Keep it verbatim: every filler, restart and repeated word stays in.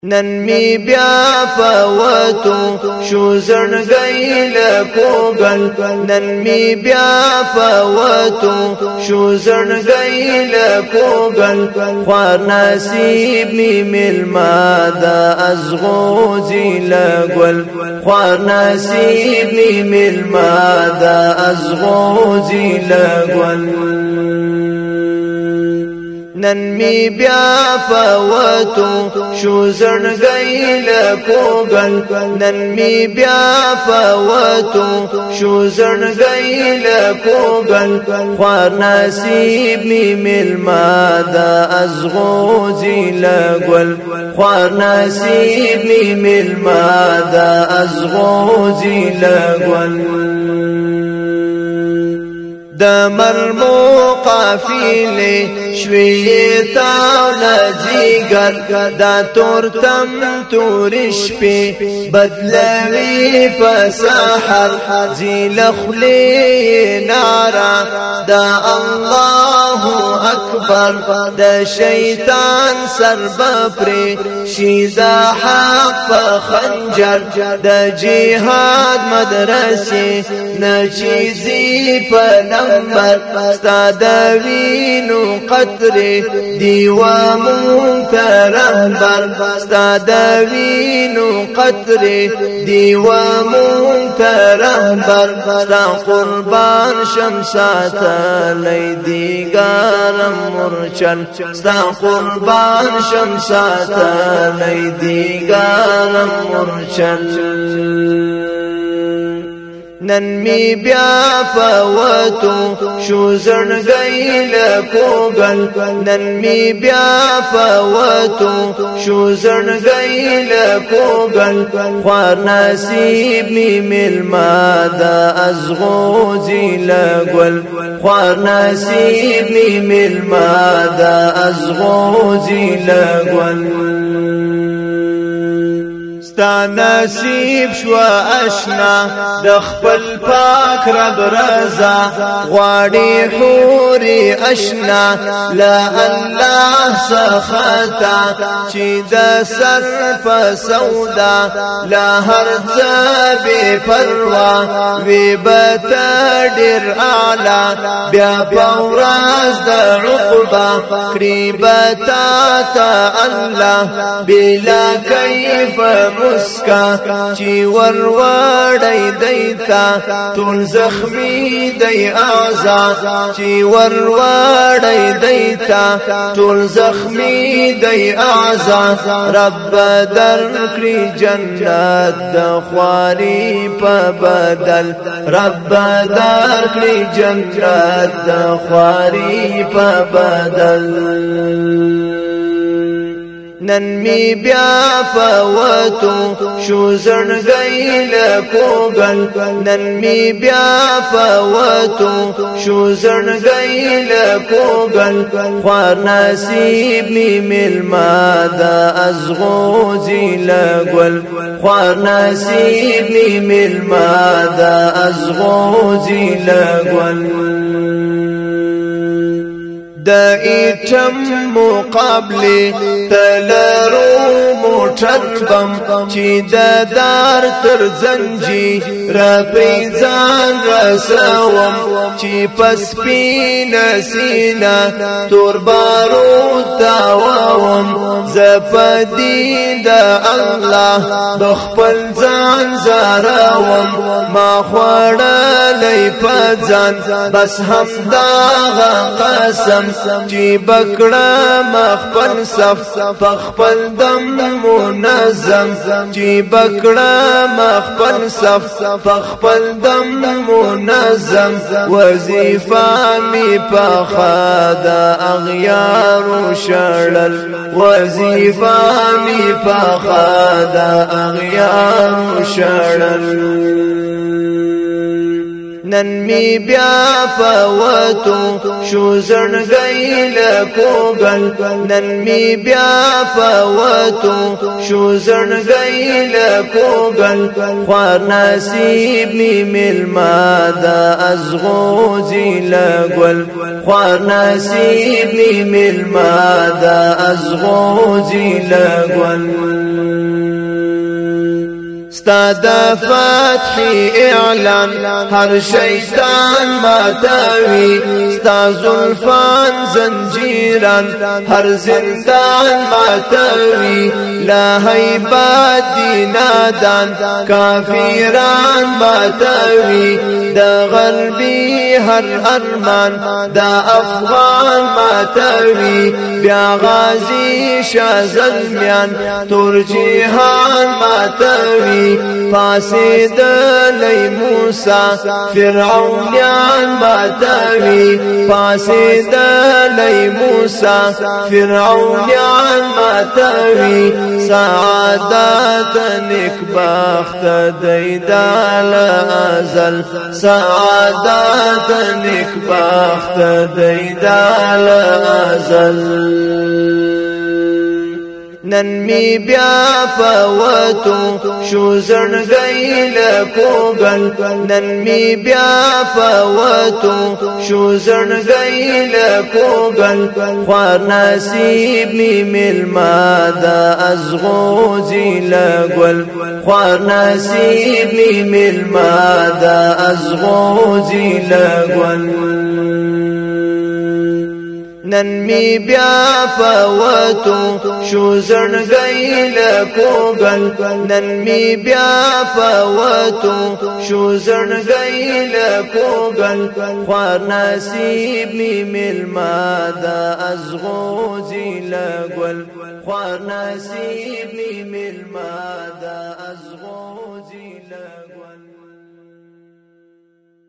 نن می بیا پوتو شو زړګی لکوګل نن می بیا پوتو شو زړګی لکوګل خوار نصیب می ملما دا ازغوزی لګل خوار نصیب می ملما دا ازغوزی لګل نن می بیا پوتو شو زړګی لکوګل نن می بیا پوتو شو زړګی لکوګل خوار نصیب می ملما دا ازغوزی لګل خوار نصیب می ملما دا ازغوزی لګل د مرمو قافله شوي تاول جيګر دا تور تم تورش په بدلوي په سحر زیل خلی نارا دا الله اکبر د شیطان سرب پر شیدا حق په خنجر د جهاد مدرسه نچیزی په نمبر استاد وینو قطر دیوا مونترهبر استاد وینو قطر دیوا مونترهبر ستا قربان شمسات لیدیگارم مرچل ستا قربان شمسات لیدیگارم مرچل نن می بیا پوتو شو زړګی لکوګل نن می بیا پوتو شو زړګی لکوګل خوار نصیب می ملما دا ازغوزی لګل خوار نصیب می ملما دا ازغوزی لګل ستا نصیب شو اشنا د خپل پاک رب رضا غواړي حوري اشنا لا الله سختا چې د سر په سودا لا هر څه به پروا وی بتا ډیر اعلی بیا پوراز د عقبا قریبتا تا الله بلا کیف مسکا چی ور وړی دیتا تون زخمی دی اعزا چی ور وړی دیتا تون زخمی دی اعزا رب در کړی جنت د خواري په بدل رب در کړی جنت د خواري په بدل نن می بیا پوتو شو زړګی لکوګل نن می بیا پوتو شو زړګی لکوګل خوار نصیب می ملما دا ازغوزی لګل خوار نصیب می ملما دا ازغوزی لګل دا ایټم مقابله تلرو موټر بم چې د دار تر زنجي را پیزان رسوم چې پس پین سینا تور بارو تاوم زپدی د الله بخپل ځان زراوم ما خوړلې پځان بس هم دا قسم چی بکڑا مخپل صف فخپل دم منظم چی بکڑا مخپل صف فخپل دم منظم وظیفہ می پخا دا اغیار شړل وظیفہ می پخا دا اغیار شړل نن می بیا پوتو شو زړګی لکوګل نن می بیا پوتو شو زړګی لکوګل خوار نصیب می ملما دا ازغوزی لګل خوار نصیب می ملما دا ازغوزی لګل ستا د فتح اعلان هر شیطان ماتوي ستا زلفان زنجیران هر زندان ماتوي لا هیبت دی نادان کافران ماتوي دا غربی هر ارمان دا افغان ماتوي بیا غازی شاه زلمیان تور جهان ماتوي پاسې د لې موسی فرعونیان ماتوي پاسې د لې موسی فرعونیان ماتوي سعادت نیک بخت دیدال ازل سعادت نیک بخت دیدال ازل نن می بیا پوتو شو زړګی له کوګل نن می بیا پوتو شو زړګی له کوګل خوار نصیب می ملما دا ازغوزی لګل خوار نصیب می ملما دا ازغوزی لګل نن می بیا پوتو شو زړګی له کوګل نن می بیا پوتو شو زړګی له کوګل خوار نصیب می ملما دا ازغوزی لګل خوار نصیب می ملما دا